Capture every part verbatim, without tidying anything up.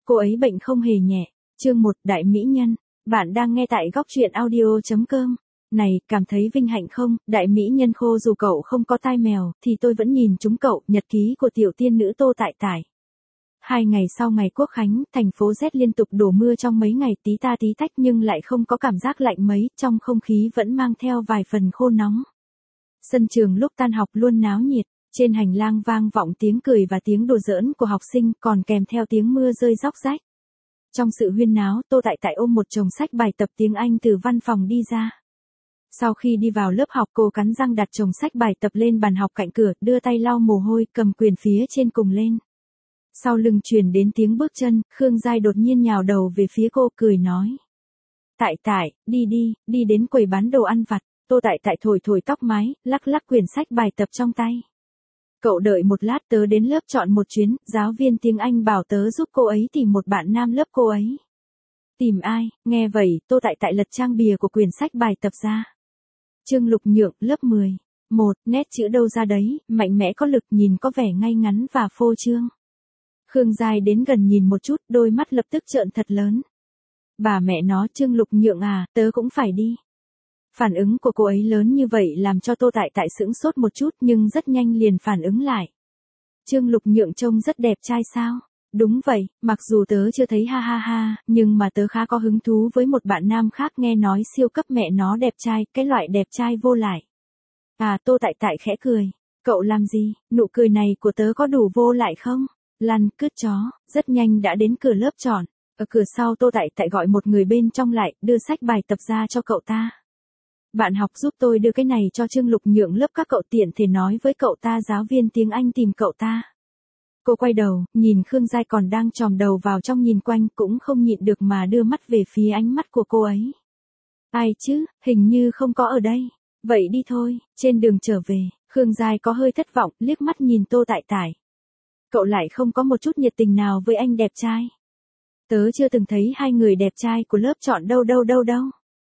cô ấy bệnh không hề nhẹ. Chương một, Đại Mỹ Nhân. Bạn đang nghe tại góc truyện audio chấm com. Này, cảm thấy vinh hạnh không, Đại Mỹ Nhân khô, dù cậu không có tai mèo, thì tôi vẫn nhìn chúng cậu. Nhật ký của tiểu tiên nữ Tô Tại Tại. Hai ngày sau ngày Quốc Khánh, thành phố Z liên tục đổ mưa trong mấy ngày tí ta tí tách nhưng lại không có cảm giác lạnh mấy, trong không khí vẫn mang theo vài phần khô nóng. Sân trường lúc tan học luôn náo nhiệt, trên hành lang vang vọng tiếng cười và tiếng đùa giỡn của học sinh, còn kèm theo tiếng mưa rơi róc rách. Trong sự huyên náo, Tô Tại Tại ôm một chồng sách bài tập tiếng Anh từ văn phòng đi ra. Sau khi đi vào lớp học, cô cắn răng đặt chồng sách bài tập lên bàn học cạnh cửa, đưa tay lau mồ hôi, cầm quyền phía trên cùng lên. Sau lưng truyền đến tiếng bước chân, Khương Giai đột nhiên nhào đầu về phía cô, cười nói. Tại Tại, đi đi, đi đến quầy bán đồ ăn vặt. Tô Tại Tại thổi thổi tóc mái, lắc lắc quyển sách bài tập trong tay. Cậu đợi một lát, tớ đến lớp chọn một chuyến, giáo viên tiếng Anh bảo tớ giúp cô ấy tìm một bạn nam lớp cô ấy. Tìm ai? Nghe vậy, Tô Tại Tại lật trang bìa của quyển sách bài tập ra. Trương Lục Nhượng, lớp mười. Một, nét chữ đâu ra đấy, mạnh mẽ có lực, nhìn có vẻ ngay ngắn và phô trương. Khương Giai đến gần nhìn một chút, đôi mắt lập tức trợn thật lớn. Bà mẹ nó, Trương Lục Nhượng à, tớ cũng phải đi. Phản ứng của cô ấy lớn như vậy làm cho Tô Tại Tại sững sốt một chút nhưng rất nhanh liền phản ứng lại. Trương Lục Nhượng trông rất đẹp trai sao? Đúng vậy, mặc dù tớ chưa thấy ha ha ha, nhưng mà tớ khá có hứng thú với một bạn nam khác, nghe nói siêu cấp mẹ nó đẹp trai, cái loại đẹp trai vô lại. À, Tô Tại Tại khẽ cười. Cậu làm gì, nụ cười này của tớ có đủ vô lại không? Lăn, cứt chó, rất nhanh đã đến cửa lớp chọn. Ở cửa sau Tô Tại Tại gọi một người bên trong lại, đưa sách bài tập ra cho cậu ta. Bạn học giúp tôi đưa cái này cho Trương Lục Nhượng lớp các cậu, tiện thể nói với cậu ta giáo viên tiếng Anh tìm cậu ta. Cô quay đầu, nhìn Khương Giai còn đang chòm đầu vào trong nhìn quanh, cũng không nhịn được mà đưa mắt về phía ánh mắt của cô ấy. Ai chứ, hình như không có ở đây. Vậy đi thôi. Trên đường trở về, Khương Giai có hơi thất vọng, liếc mắt nhìn Tô Tại Tại. Cậu lại không có một chút nhiệt tình nào với anh đẹp trai. Tớ chưa từng thấy hai người đẹp trai của lớp chọn đâu đâu đâu đâu.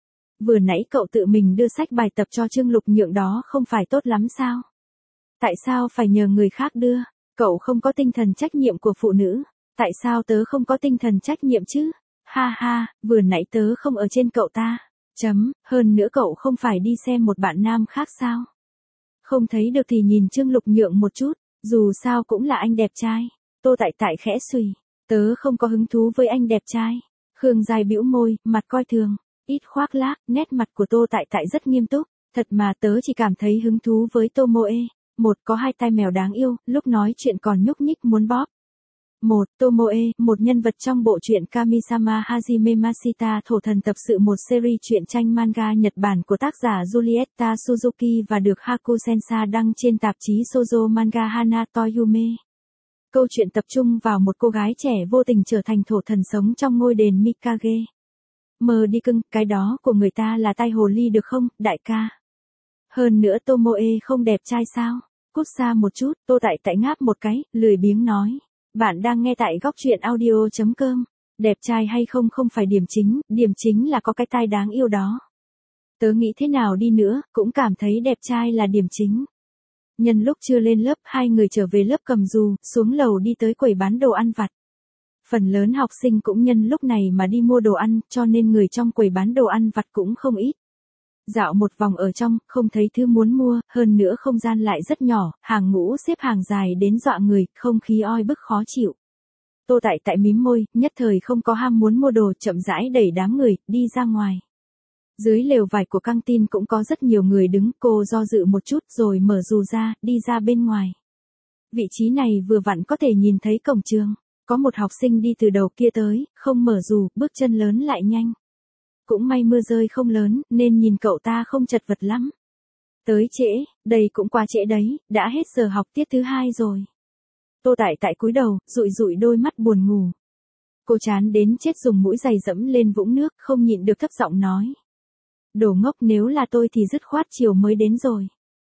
Vừa nãy cậu tự mình đưa sách bài tập cho Trương Lục Nhượng đó không phải tốt lắm sao? Tại sao phải nhờ người khác đưa? Cậu không có tinh thần trách nhiệm của phụ nữ. Tại sao tớ không có tinh thần trách nhiệm chứ? Ha ha, vừa nãy tớ không ở trên cậu ta. Chấm, hơn nữa cậu không phải đi xem một bạn nam khác sao? Không thấy được thì nhìn Trương Lục Nhượng một chút, dù sao cũng là anh đẹp trai. Tô Tại Tại khẽ xùy, tớ không có hứng thú với anh đẹp trai. Khương Giai bĩu môi, mặt coi thường. Ít khoác lác, nét mặt của Tô Tại Tại rất nghiêm túc. Thật mà tớ chỉ cảm thấy hứng thú với Tomoe. Một, có hai tai mèo đáng yêu, lúc nói chuyện còn nhúc nhích muốn bóp. Một, Tomoe, một nhân vật trong bộ truyện Kamisama Hajime Mashita Thổ Thần Tập Sự, một series truyện tranh manga Nhật Bản của tác giả Julieta Suzuki và được Hakusensa đăng trên tạp chí shoujo manga Hana Toyume. Câu chuyện tập trung vào một cô gái trẻ vô tình trở thành thổ thần sống trong ngôi đền Mikage. Mờ đi cưng, cái đó của người ta là tai hồ ly được không, đại ca? Hơn nữa Tomoe không đẹp trai sao? Cút xa một chút, Tô Tại Tại ngáp một cái, lười biếng nói. Bạn đang nghe tại góc truyện audio chấm com. Đẹp trai hay không không phải điểm chính, điểm chính là có cái tai đáng yêu đó. Tớ nghĩ thế nào đi nữa, cũng cảm thấy đẹp trai là điểm chính. Nhân lúc chưa lên lớp, hai người trở về lớp cầm dù, xuống lầu đi tới quầy bán đồ ăn vặt. Phần lớn học sinh cũng nhân lúc này mà đi mua đồ ăn, cho nên người trong quầy bán đồ ăn vặt cũng không ít. Dạo một vòng ở trong, không thấy thứ muốn mua, hơn nữa không gian lại rất nhỏ, hàng ngũ xếp hàng dài đến dọa người, không khí oi bức khó chịu. Tô Tại Tại mím môi, nhất thời không có ham muốn mua đồ, chậm rãi đẩy đám người, đi ra ngoài. Dưới lều vải của căng tin cũng có rất nhiều người đứng, cô do dự một chút rồi mở dù ra, đi ra bên ngoài. Vị trí này vừa vặn có thể nhìn thấy cổng trường. Có một học sinh đi từ đầu kia tới, không mở dù, bước chân lớn lại nhanh. Cũng may mưa rơi không lớn, nên nhìn cậu ta không chật vật lắm. Tới trễ, đây cũng quá trễ đấy, đã hết giờ học tiết thứ hai rồi. Tô Tại Tại cúi đầu, dụi dụi đôi mắt buồn ngủ. Cô chán đến chết dùng mũi giày dẫm lên vũng nước, không nhịn được thấp giọng nói. Đồ ngốc, nếu là tôi thì dứt khoát chiều mới đến rồi.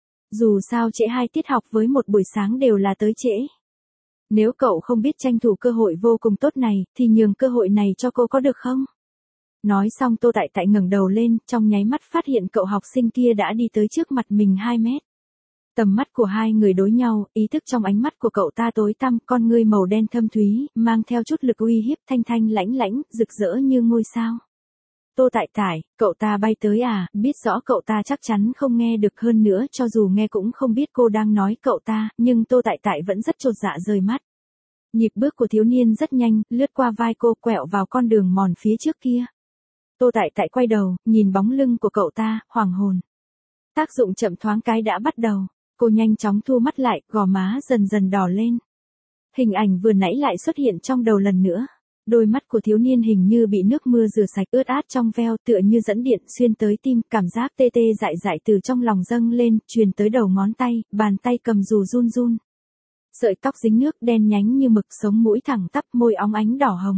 Dù sao trễ hai tiết học với một buổi sáng đều là tới trễ. Nếu cậu không biết tranh thủ cơ hội vô cùng tốt này, thì nhường cơ hội này cho cô có được không? Nói xong Tô Tại Tại ngẩng đầu lên, trong nháy mắt phát hiện cậu học sinh kia đã đi tới trước mặt mình hai mét. Tầm mắt của hai người đối nhau, ý thức trong ánh mắt của cậu ta tối tăm, con ngươi màu đen thâm thúy, mang theo chút lực uy hiếp, thanh thanh lãnh lãnh, rực rỡ như ngôi sao. Tô Tại Tại, cậu ta bay tới à, biết rõ cậu ta chắc chắn không nghe được, hơn nữa cho dù nghe cũng không biết cô đang nói cậu ta, nhưng Tô Tại Tại vẫn rất chột dạ rời mắt. Nhịp bước của thiếu niên rất nhanh, lướt qua vai cô, quẹo vào con đường mòn phía trước kia. Tô Tại Tại quay đầu, nhìn bóng lưng của cậu ta, hoàng hồn. Tác dụng chậm thoáng cái đã bắt đầu. Cô nhanh chóng thu mắt lại, gò má dần dần đỏ lên. Hình ảnh vừa nãy lại xuất hiện trong đầu lần nữa. Đôi mắt của thiếu niên hình như bị nước mưa rửa sạch, ướt át trong veo, tựa như dẫn điện xuyên tới tim, cảm giác tê tê dại dại từ trong lòng dâng lên, truyền tới đầu ngón tay, bàn tay cầm dù run run. Sợi tóc dính nước đen nhánh như mực, sống mũi thẳng tắp, môi óng ánh đỏ hồng.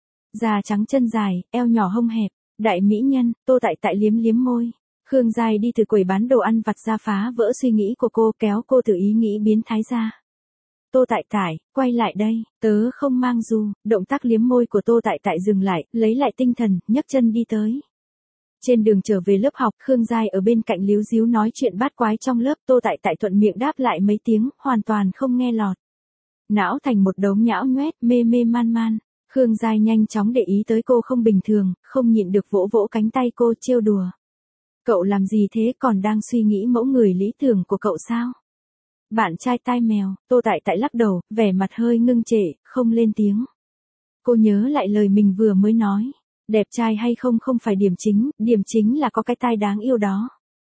Da trắng chân dài, eo nhỏ hông hẹp, đại mỹ nhân. Tô Tại Tại liếm liếm môi. Khương Giai đi từ quầy bán đồ ăn vặt ra, phá vỡ suy nghĩ của cô, kéo cô từ ý nghĩ biến thái ra. Tô Tại Tại, quay lại đây, tớ không mang dù. Động tác liếm môi của Tô Tại Tại dừng lại, lấy lại tinh thần, nhấc chân đi tới. Trên đường trở về lớp học, Khương Giai ở bên cạnh líu díu nói chuyện bát quái trong lớp, Tô Tại Tại thuận miệng đáp lại mấy tiếng, hoàn toàn không nghe lọt. Não thành một đống nhão nhoét, mê mê man man. Khương Giai nhanh chóng để ý tới cô không bình thường, không nhịn được vỗ vỗ cánh tay cô, trêu đùa. Cậu làm gì thế, còn đang suy nghĩ mẫu người lý tưởng của cậu sao? Bạn trai tai mèo. Tô Tại Tại lắc đầu, vẻ mặt hơi ngưng trệ, không lên tiếng. Cô nhớ lại lời mình vừa mới nói. Đẹp trai hay không không phải điểm chính, điểm chính là có cái tai đáng yêu đó.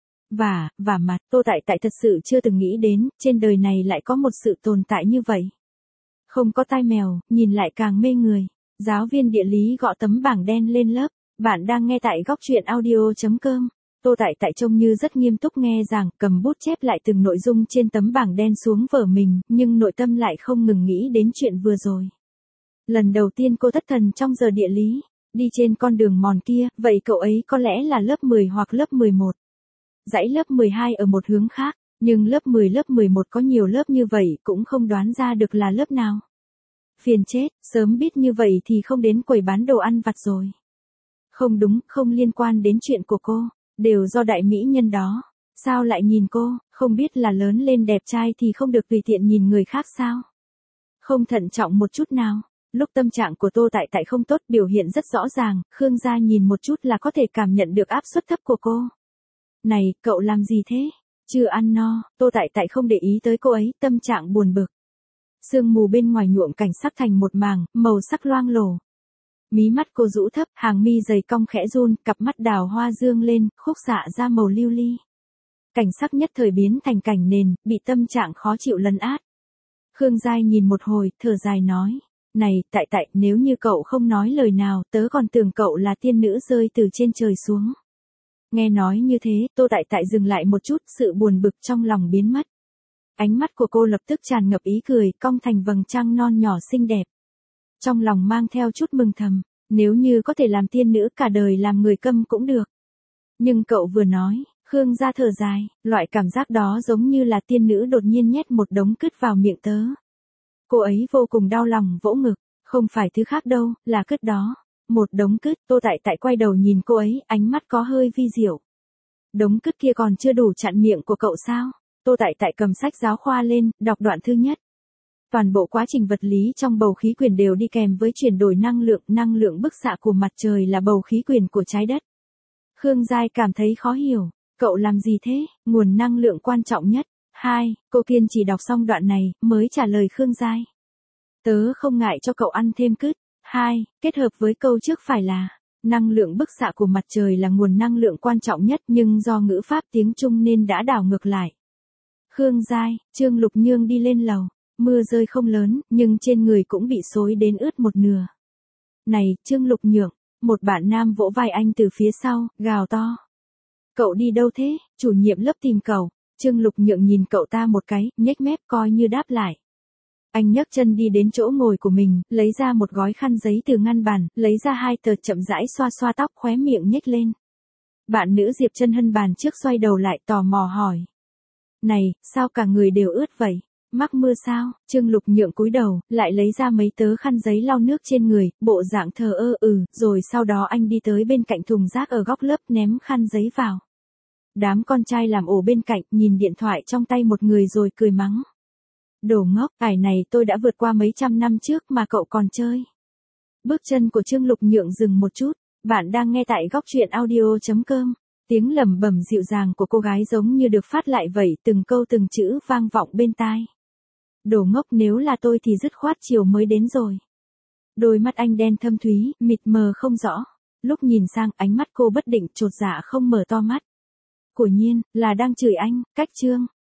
Và, và mặt, Tô Tại Tại thật sự chưa từng nghĩ đến, trên đời này lại có một sự tồn tại như vậy. Không có tai mèo, nhìn lại càng mê người. Giáo viên địa lý gõ tấm bảng đen lên lớp. Bạn đang nghe tại góc truyện audio chấm com. Tô Tại Tại trông như rất nghiêm túc nghe giảng, cầm bút chép lại từng nội dung trên tấm bảng đen xuống vở mình, nhưng nội tâm lại không ngừng nghĩ đến chuyện vừa rồi. Lần đầu tiên cô thất thần trong giờ địa lý, đi trên con đường mòn kia, vậy cậu ấy có lẽ là lớp mười hoặc lớp mười một. Dãy lớp mười hai ở một hướng khác, nhưng lớp mười lớp mười một có nhiều lớp như vậy cũng không đoán ra được là lớp nào. Phiền chết, sớm biết như vậy thì không đến quầy bán đồ ăn vặt rồi. Không đúng, không liên quan đến chuyện của cô. Đều do đại mỹ nhân đó. Sao lại nhìn cô, không biết là lớn lên đẹp trai thì không được tùy tiện nhìn người khác sao? Không thận trọng một chút nào. Lúc tâm trạng của Tô Tại Tại không tốt, biểu hiện rất rõ ràng, Khương Gia nhìn một chút là có thể cảm nhận được áp suất thấp của cô. Này, cậu làm gì thế? Chưa ăn no. Tô Tại Tại không để ý tới cô ấy, tâm trạng buồn bực. Sương mù bên ngoài nhuộm cảnh sắc thành một màng, màu sắc loang lổ. Mí mắt cô rũ thấp, hàng mi dày cong khẽ run, cặp mắt đào hoa dương lên, khúc xạ ra màu lưu ly. Cảnh sắc nhất thời biến thành cảnh nền, bị tâm trạng khó chịu lấn át. Khương Giai nhìn một hồi, thở dài nói. Này, Tại Tại, nếu như cậu không nói lời nào, tớ còn tưởng cậu là tiên nữ rơi từ trên trời xuống. Nghe nói như thế, Tô Tại Tại dừng lại một chút, sự buồn bực trong lòng biến mất. Ánh mắt của cô lập tức tràn ngập ý cười, cong thành vầng trăng non nhỏ xinh đẹp. Trong lòng mang theo chút mừng thầm, nếu như có thể làm tiên nữ cả đời làm người câm cũng được. Nhưng cậu vừa nói, Khương Gia thở dài, loại cảm giác đó giống như là tiên nữ đột nhiên nhét một đống cứt vào miệng tớ. Cô ấy vô cùng đau lòng vỗ ngực, không phải thứ khác đâu, là cứt đó. Một đống cứt. Tô Tại Tại quay đầu nhìn cô ấy, ánh mắt có hơi vi diệu. Đống cứt kia còn chưa đủ chặn miệng của cậu sao? Tô Tại Tại cầm sách giáo khoa lên, đọc đoạn thứ nhất. Toàn bộ quá trình vật lý trong bầu khí quyển đều đi kèm với chuyển đổi năng lượng, năng lượng bức xạ của mặt trời là bầu khí quyển của trái đất. Khương Giai cảm thấy khó hiểu, cậu làm gì thế, nguồn năng lượng quan trọng nhất. Hai, cô kiên trì đọc xong đoạn này, mới trả lời Khương Giai. Tớ không ngại cho cậu ăn thêm cứt. Hai, kết hợp với câu trước phải là, năng lượng bức xạ của mặt trời là nguồn năng lượng quan trọng nhất, nhưng do ngữ pháp tiếng Trung nên đã đảo ngược lại. Khương Giai, Trương Lục Nhương đi lên lầu. Mưa rơi không lớn, nhưng trên người cũng bị xối đến ướt một nửa. Này, Trương Lục Nhượng, một bạn nam vỗ vai anh từ phía sau, gào to. Cậu đi đâu thế, chủ nhiệm lớp tìm cậu. Trương Lục Nhượng nhìn cậu ta một cái, nhếch mép coi như đáp lại. Anh nhấc chân đi đến chỗ ngồi của mình, lấy ra một gói khăn giấy từ ngăn bàn, lấy ra hai tờ chậm rãi xoa xoa tóc, khóe miệng nhếch lên. Bạn nữ Diệp Chân Hân bàn trước xoay đầu lại tò mò hỏi. Này, sao cả người đều ướt vậy? Mắc mưa sao? Trương Lục Nhượng cúi đầu, lại lấy ra mấy tớ khăn giấy lau nước trên người, bộ dạng thờ ơ ừ, rồi sau đó anh đi tới bên cạnh thùng rác ở góc lớp ném khăn giấy vào. Đám con trai làm ổ bên cạnh nhìn điện thoại trong tay một người rồi cười mắng. Đồ ngốc, ải này tôi đã vượt qua mấy trăm năm trước mà cậu còn chơi. Bước chân của Trương Lục Nhượng dừng một chút, bạn đang nghe tại góc truyện audio.com. Tiếng lẩm bẩm dịu dàng của cô gái giống như được phát lại vậy, từng câu từng chữ vang vọng bên tai. Đồ ngốc, nếu là tôi thì dứt khoát chiều mới đến rồi. Đôi mắt anh đen thâm thúy, mịt mờ không rõ. Lúc nhìn sang, ánh mắt cô bất định, chột dạ không mở to mắt. Của nhiên, là đang chửi anh, cách Trương.